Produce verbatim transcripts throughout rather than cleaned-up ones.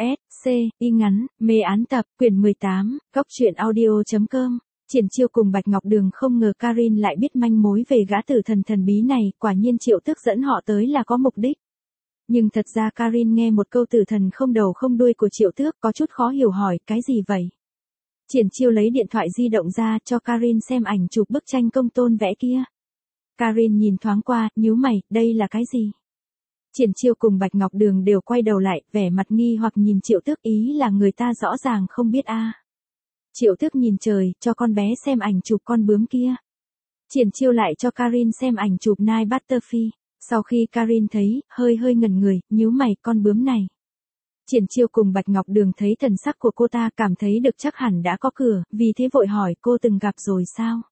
S, C, y ngắn, mê án tập, quyển mười tám, góc truyện audio.com. Triển Chiêu cùng Bạch Ngọc Đường không ngờ Karin lại biết manh mối về gã tử thần thần bí này, quả nhiên Triệu Tước dẫn họ tới là có mục đích. Nhưng thật ra Karin nghe một câu tử thần không đầu không đuôi của Triệu Tước có chút khó hiểu, hỏi, cái gì vậy? Triển Chiêu lấy điện thoại di động ra cho Karin xem ảnh chụp bức tranh công tôn vẽ kia. Karin nhìn thoáng qua, nhíu mày, đây là cái gì? Triển Chiêu cùng Bạch Ngọc Đường đều quay đầu lại, vẻ mặt nghi hoặc nhìn Triệu Tước, ý là người ta rõ ràng không biết a. À. Triệu Tước nhìn trời, cho con bé xem ảnh chụp con bướm kia. Triển Chiêu lại cho Karin xem ảnh chụp Nile Butterfly. Sau khi Karin thấy, hơi hơi ngẩn người, nhíu mày, con bướm này. Triển Chiêu cùng Bạch Ngọc Đường thấy thần sắc của cô ta, cảm thấy được chắc hẳn đã có cửa, vì thế vội hỏi, cô từng gặp rồi sao?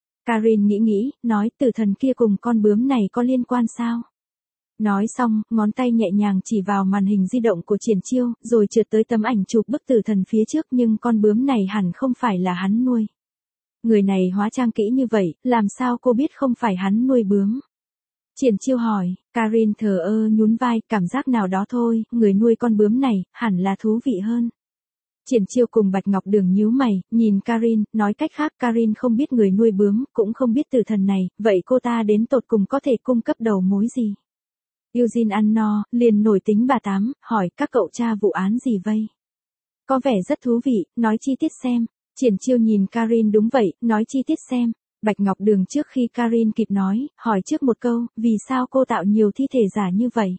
Karin nghĩ nghĩ, nói, tử thần kia cùng con bướm này có liên quan sao? Nói xong, ngón tay nhẹ nhàng chỉ vào màn hình di động của Triển Chiêu, rồi trượt tới tấm ảnh chụp bức tử thần phía trước, nhưng con bướm này hẳn không phải là hắn nuôi. Người này hóa trang kỹ như vậy, làm sao cô biết không phải hắn nuôi bướm? Triển Chiêu hỏi, Karin thờ ơ nhún vai, cảm giác nào đó thôi, người nuôi con bướm này, hẳn là thú vị hơn. Triển Chiêu cùng Bạch Ngọc Đường nhíu mày, nhìn Karin, nói cách khác Karin không biết người nuôi bướm, cũng không biết tử thần này, vậy cô ta đến tột cùng có thể cung cấp đầu mối gì? Eugene ăn no, liền nổi tính bà Tám, hỏi, các cậu tra vụ án gì vây? Có vẻ rất thú vị, nói chi tiết xem. Triển Chiêu nhìn Karin, đúng vậy, nói chi tiết xem. Bạch Ngọc Đường trước khi Karin kịp nói, hỏi trước một câu, vì sao cô tạo nhiều thi thể giả như vậy?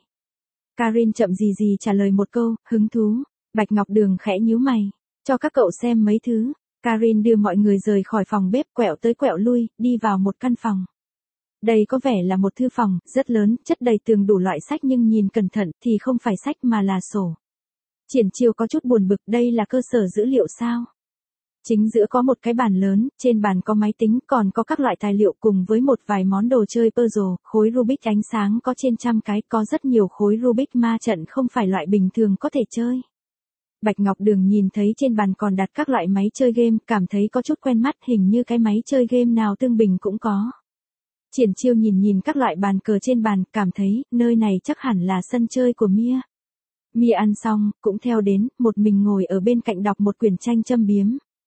Karin chậm gì gì trả lời một câu, hứng thú. Bạch Ngọc Đường khẽ nhíu mày, cho các cậu xem mấy thứ. Karin đưa mọi người rời khỏi phòng bếp, quẹo tới quẹo lui, đi vào một căn phòng. Đây có vẻ là một thư phòng, rất lớn, chất đầy tường đủ loại sách, nhưng nhìn cẩn thận thì không phải sách mà là sổ. Triển Chiêu có chút buồn bực, đây là cơ sở dữ liệu sao? Chính giữa có một cái bàn lớn, trên bàn có máy tính, còn có các loại tài liệu cùng với một vài món đồ chơi puzzle, khối Rubik ánh sáng có trên trăm cái, có rất nhiều khối Rubik ma trận không phải loại bình thường có thể chơi. Bạch Ngọc Đường nhìn thấy trên bàn còn đặt các loại máy chơi game, cảm thấy có chút quen mắt, hình như cái máy chơi game nào tương bình cũng có. Triển Chiêu nhìn nhìn các loại bàn cờ trên bàn, cảm thấy, nơi này chắc hẳn là sân chơi của Mia. Mia ăn xong, cũng theo đến, một mình ngồi ở bên cạnh đọc một quyển tranh châm biếm.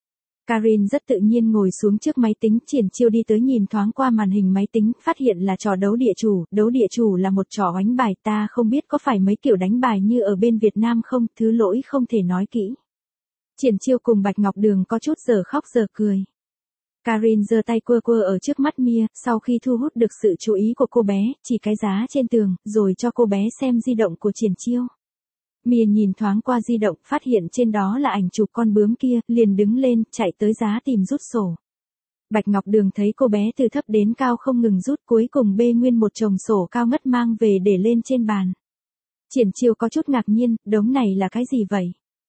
Karin rất tự nhiên ngồi xuống trước máy tính, Triển Chiêu đi tới nhìn thoáng qua màn hình máy tính, phát hiện là trò đấu địa chủ, đấu địa chủ là một trò oánh bài, ta không biết có phải mấy kiểu đánh bài như ở bên Việt Nam không, thứ lỗi không thể nói kỹ. Triển Chiêu cùng Bạch Ngọc Đường có chút giờ khóc giờ cười. Karin giơ tay quơ quơ ở trước mắt Mia, sau khi thu hút được sự chú ý của cô bé, chỉ cái giá trên tường, rồi cho cô bé xem di động của Triển Chiêu. Mia nhìn thoáng qua di động, phát hiện trên đó là ảnh chụp con bướm kia, liền đứng lên, chạy tới giá tìm rút sổ. Bạch Ngọc Đường thấy cô bé từ thấp đến cao không ngừng rút, cuối cùng bê nguyên một chồng sổ cao ngất mang về để lên trên bàn. Triển Chiêu có chút ngạc nhiên, đống này là cái gì vậy?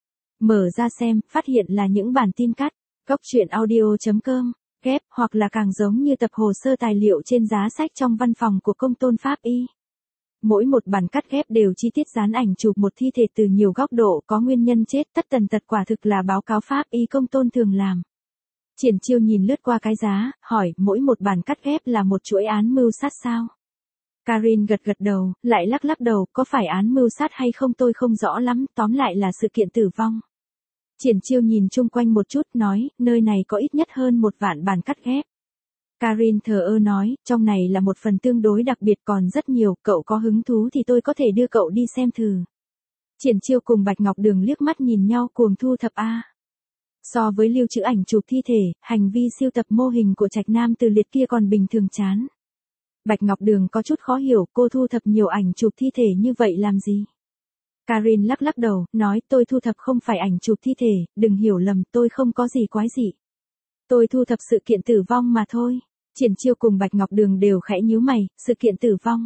Mở ra xem, phát hiện là những bản tin cắt, góc truyện audio.com, ghép, hoặc là càng giống như tập hồ sơ tài liệu trên giá sách trong văn phòng của công tôn pháp y. Mỗi một bản cắt ghép đều chi tiết dán ảnh chụp một thi thể từ nhiều góc độ, có nguyên nhân chết, tất tần tật, quả thực là báo cáo pháp y công tôn thường làm. Triển Chiêu nhìn lướt qua cái giá, hỏi, mỗi một bản cắt ghép là một chuỗi án mưu sát sao? Karin gật gật đầu, lại lắc lắc đầu, có phải án mưu sát hay không tôi không rõ lắm, tóm lại là sự kiện tử vong. Triển Chiêu nhìn chung quanh một chút, nói, nơi này có ít nhất hơn một vạn bản cắt ghép. Karin thờ ơ nói, trong này là một phần tương đối đặc biệt, còn rất nhiều, cậu có hứng thú thì tôi có thể đưa cậu đi xem thử. Triển Chiêu cùng Bạch Ngọc Đường liếc mắt nhìn nhau, cuồng thu thập a. So với lưu trữ ảnh chụp thi thể, hành vi siêu tập mô hình của Trạch Nam Từ Liệt kia còn bình thường chán. Bạch Ngọc Đường có chút khó hiểu, cô thu thập nhiều ảnh chụp thi thể như vậy làm gì? Karin lắc lắc đầu, nói, tôi thu thập không phải ảnh chụp thi thể, đừng hiểu lầm, tôi không có gì quái dị. Tôi thu thập sự kiện tử vong mà thôi. Triển Chiêu cùng Bạch Ngọc Đường đều khẽ nhíu mày, sự kiện tử vong.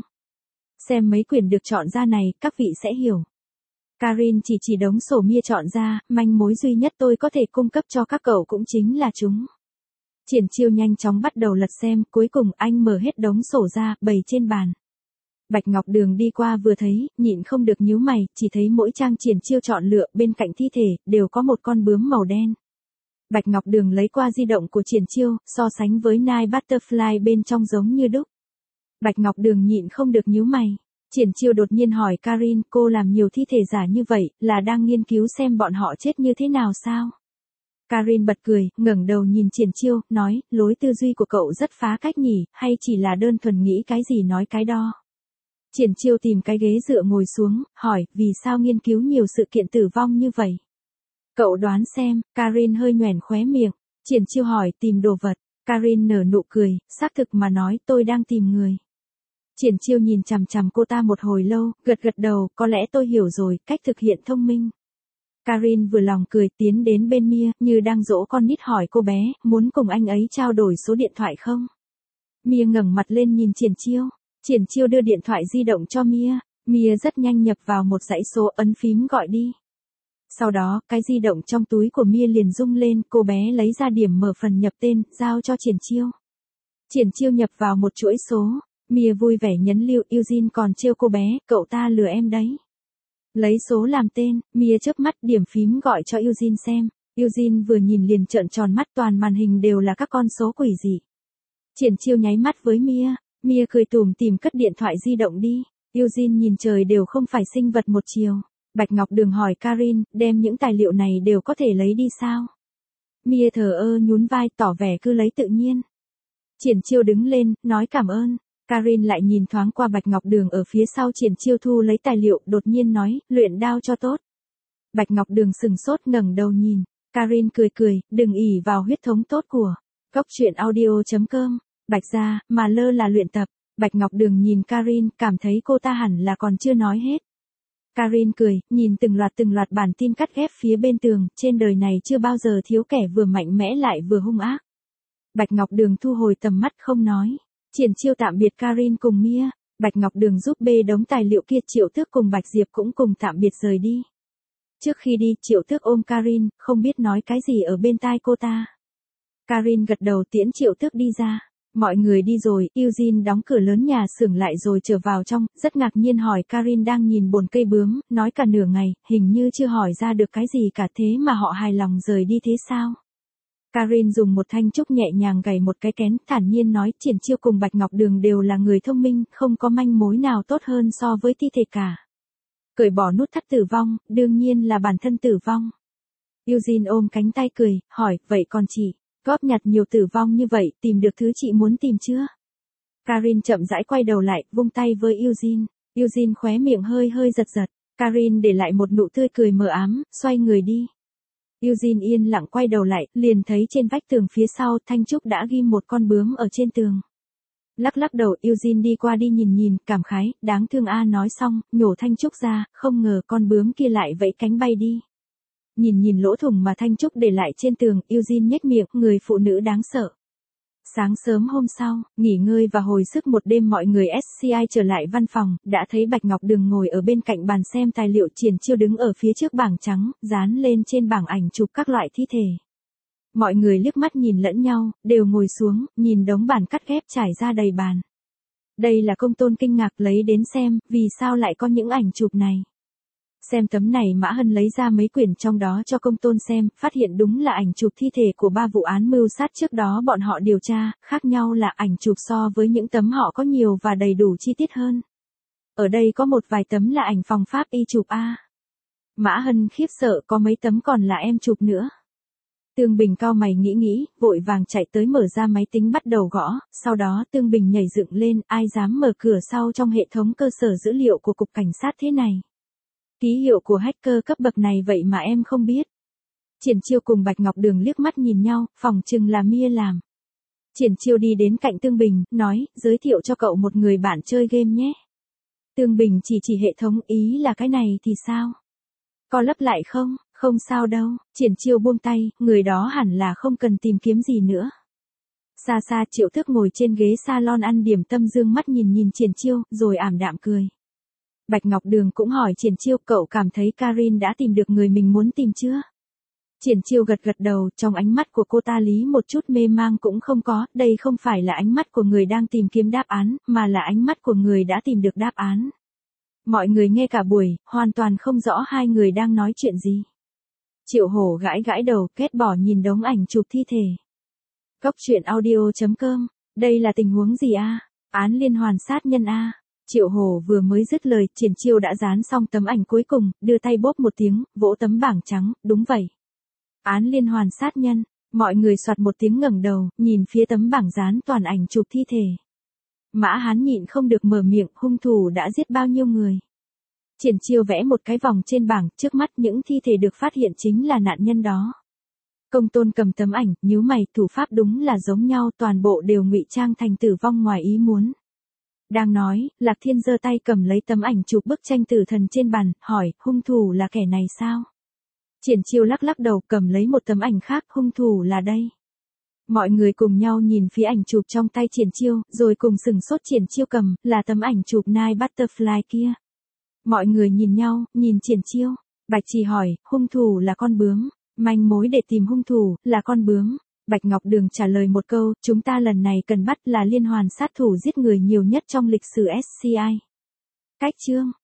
Xem mấy quyển được chọn ra này, các vị sẽ hiểu. Karin chỉ chỉ đống sổ Mia chọn ra, manh mối duy nhất tôi có thể cung cấp cho các cậu cũng chính là chúng. Triển Chiêu nhanh chóng bắt đầu lật xem, cuối cùng anh mở hết đống sổ ra, bày trên bàn. Bạch Ngọc Đường đi qua vừa thấy, nhịn không được nhíu mày, chỉ thấy mỗi trang Triển Chiêu chọn lựa, bên cạnh thi thể, đều có một con bướm màu đen. Bạch Ngọc Đường lấy qua di động của Triển Chiêu, so sánh với Nile Butterfly bên trong giống như đúc. Bạch Ngọc Đường nhịn không được nhíu mày. Triển Chiêu đột nhiên hỏi Karin, cô làm nhiều thi thể giả như vậy, là đang nghiên cứu xem bọn họ chết như thế nào sao? Karin bật cười, ngẩng đầu nhìn Triển Chiêu, nói, lối tư duy của cậu rất phá cách nhỉ, hay chỉ là đơn thuần nghĩ cái gì nói cái đó. Triển Chiêu tìm cái ghế dựa ngồi xuống, hỏi, vì sao nghiên cứu nhiều sự kiện tử vong như vậy? Cậu đoán xem. Karin hơi nhoẻn khóe miệng. Triển Chiêu hỏi, tìm đồ vật. Karin nở nụ cười, xác thực mà nói, tôi đang tìm người. Triển Chiêu nhìn chằm chằm cô ta một hồi lâu, gật gật đầu, có lẽ tôi hiểu rồi, cách thực hiện thông minh. Karin vừa lòng cười, tiến đến bên Mia, như đang dỗ con nít hỏi cô bé, muốn cùng anh ấy trao đổi số điện thoại không? Mia ngẩng mặt lên nhìn Triển Chiêu. Triển Chiêu đưa điện thoại di động cho Mia. Mia rất nhanh nhập vào một dãy số, ấn phím gọi đi. Sau đó, cái di động trong túi của Mia liền rung lên, cô bé lấy ra điểm mở phần nhập tên, giao cho Triển Chiêu. Triển Chiêu nhập vào một chuỗi số. Mia vui vẻ nhấn lưu, Eugene còn trêu cô bé, cậu ta lừa em đấy. Lấy số làm tên, Mia chớp mắt điểm phím gọi cho Eugene xem. Eugene vừa nhìn liền trợn tròn mắt, toàn màn hình đều là các con số quỷ dị. Triển Chiêu nháy mắt với Mia. Mia cười tủm tỉm cất điện thoại di động đi. Eugene nhìn trời đều không phải sinh vật một chiều. Bạch Ngọc Đường hỏi Karin, đem những tài liệu này đều có thể lấy đi sao? Mia thờ ơ nhún vai, tỏ vẻ cứ lấy tự nhiên. Triển Chiêu đứng lên, nói cảm ơn. Karin lại nhìn thoáng qua Bạch Ngọc Đường ở phía sau Triển Chiêu thu lấy tài liệu, đột nhiên nói, luyện đao cho tốt. Bạch Ngọc Đường sừng sốt ngẩng đầu nhìn. Karin cười cười, đừng ỷ vào huyết thống tốt của. Cốc truyện audio chấm com. Bạch gia, mà lơ là luyện tập. Bạch Ngọc Đường nhìn Karin, cảm thấy cô ta hẳn là còn chưa nói hết. Karin cười, nhìn từng loạt từng loạt bản tin cắt ghép phía bên tường, trên đời này chưa bao giờ thiếu kẻ vừa mạnh mẽ lại vừa hung ác. Bạch Ngọc Đường thu hồi tầm mắt không nói. Triển Chiêu tạm biệt Karin cùng Mia. Bạch Ngọc Đường giúp bê đống tài liệu kia, Triệu Tước cùng Bạch Diệp cũng cùng tạm biệt rời đi. Trước khi đi, Triệu Tước ôm Karin, không biết nói cái gì ở bên tai cô ta. Karin gật đầu tiễn Triệu Tước đi ra. Mọi người đi rồi, Eugene đóng cửa lớn nhà xưởng lại rồi trở vào trong, rất ngạc nhiên hỏi Karin đang nhìn bồn cây bướm, nói cả nửa ngày, hình như chưa hỏi ra được cái gì cả, thế mà họ hài lòng rời đi thế sao? Karin dùng một thanh trúc nhẹ nhàng gảy một cái kén, thản nhiên nói, Triển Chiêu cùng Bạch Ngọc Đường đều là người thông minh, không có manh mối nào tốt hơn so với thi thể cả. Cởi bỏ nút thắt tử vong, đương nhiên là bản thân tử vong. Eugene ôm cánh tay cười, hỏi, vậy còn chị, góp nhặt nhiều tử vong như vậy, tìm được thứ chị muốn tìm chưa? Karin chậm rãi quay đầu lại, vung tay với Eugene. Eugene khóe miệng hơi hơi giật giật. Karin để lại một nụ tươi cười mờ ám, xoay người đi. Eugene yên lặng quay đầu lại, liền thấy trên vách tường phía sau, Thanh Trúc đã ghim một con bướm ở trên tường. Lắc lắc đầu, Eugene đi qua đi nhìn nhìn, cảm khái, đáng thương a, nói xong, nhổ Thanh Trúc ra, không ngờ con bướm kia lại vẫy cánh bay đi. Nhìn nhìn lỗ thủng mà Thanh Trúc để lại trên tường, Eugene nhếch miệng, người phụ nữ đáng sợ. Sáng sớm hôm sau, nghỉ ngơi và hồi sức một đêm, mọi người ét xê i trở lại văn phòng, đã thấy Bạch Ngọc Đường ngồi ở bên cạnh bàn xem tài liệu, Triển Chiêu đứng ở phía trước bảng trắng, dán lên trên bảng ảnh chụp các loại thi thể. Mọi người liếc mắt nhìn lẫn nhau, đều ngồi xuống, nhìn đống bản cắt ghép trải ra đầy bàn. Đây là Công Tôn kinh ngạc lấy đến xem, vì sao lại có những ảnh chụp này. Xem tấm này, Mã Hân lấy ra mấy quyển trong đó cho Công Tôn xem, phát hiện đúng là ảnh chụp thi thể của ba vụ án mưu sát trước đó bọn họ điều tra, khác nhau là ảnh chụp so với những tấm họ có nhiều và đầy đủ chi tiết hơn. Ở đây có một vài tấm là ảnh phòng pháp y chụp a. Mã Hân khiếp sợ, có mấy tấm còn là em chụp nữa. Tương Bình cau mày nghĩ nghĩ, vội vàng chạy tới mở ra máy tính bắt đầu gõ, sau đó Tương Bình nhảy dựng lên, ai dám mở cửa sau trong hệ thống cơ sở dữ liệu của Cục Cảnh sát thế này. Ký hiệu của hacker cấp bậc này vậy mà em không biết. Triển Chiêu cùng Bạch Ngọc Đường liếc mắt nhìn nhau, phỏng chừng là Mia làm. Triển Chiêu đi đến cạnh Tương Bình, nói, giới thiệu cho cậu một người bạn chơi game nhé. Tương Bình chỉ chỉ hệ thống, ý là cái này thì sao? Có lấp lại không? Không sao đâu. Triển Chiêu buông tay, người đó hẳn là không cần tìm kiếm gì nữa. Xa xa Triệu Tước ngồi trên ghế salon ăn điểm tâm, dương mắt nhìn nhìn Triển Chiêu, rồi ảm đạm cười. Bạch Ngọc Đường cũng hỏi Triển Chiêu, cậu cảm thấy Karin đã tìm được người mình muốn tìm chưa? Triển Chiêu gật gật đầu, trong ánh mắt của cô ta lý một chút mê mang cũng không có, đây không phải là ánh mắt của người đang tìm kiếm đáp án, mà là ánh mắt của người đã tìm được đáp án. Mọi người nghe cả buổi, hoàn toàn không rõ hai người đang nói chuyện gì. Triệu Hổ gãi gãi đầu, ghét bỏ nhìn đống ảnh chụp thi thể. Cốc truyện audio chấm com, đây là tình huống gì a? Án liên hoàn sát nhân a? Triệu Hổ vừa mới dứt lời, Triển Chiêu đã dán xong tấm ảnh cuối cùng, đưa tay bóp một tiếng, vỗ tấm bảng trắng, đúng vậy. Án liên hoàn sát nhân, mọi người soạt một tiếng ngẩng đầu, nhìn phía tấm bảng dán toàn ảnh chụp thi thể. Mã Hán nhịn không được mở miệng, hung thủ đã giết bao nhiêu người. Triển Chiêu vẽ một cái vòng trên bảng, trước mắt những thi thể được phát hiện chính là nạn nhân đó. Công Tôn cầm tấm ảnh, nhíu mày, thủ pháp đúng là giống nhau, toàn bộ đều ngụy trang thành tử vong ngoài ý muốn. Đang nói, Lạc Thiên giơ tay cầm lấy tấm ảnh chụp bức tranh tử thần trên bàn, hỏi, hung thủ là kẻ này sao? Triển Chiêu lắc lắc đầu, cầm lấy một tấm ảnh khác, hung thủ là đây. Mọi người cùng nhau nhìn phía ảnh chụp trong tay Triển Chiêu, rồi cùng sừng sốt. Triển Chiêu cầm, là tấm ảnh chụp Nine Butterfly kia. Mọi người nhìn nhau, nhìn Triển Chiêu. Bạch Trì hỏi, hung thủ là con bướm. Manh mối để tìm hung thủ, là con bướm. Bạch Ngọc Đường trả lời một câu, chúng ta lần này cần bắt là liên hoàn sát thủ giết người nhiều nhất trong lịch sử ét xê i. Cách chương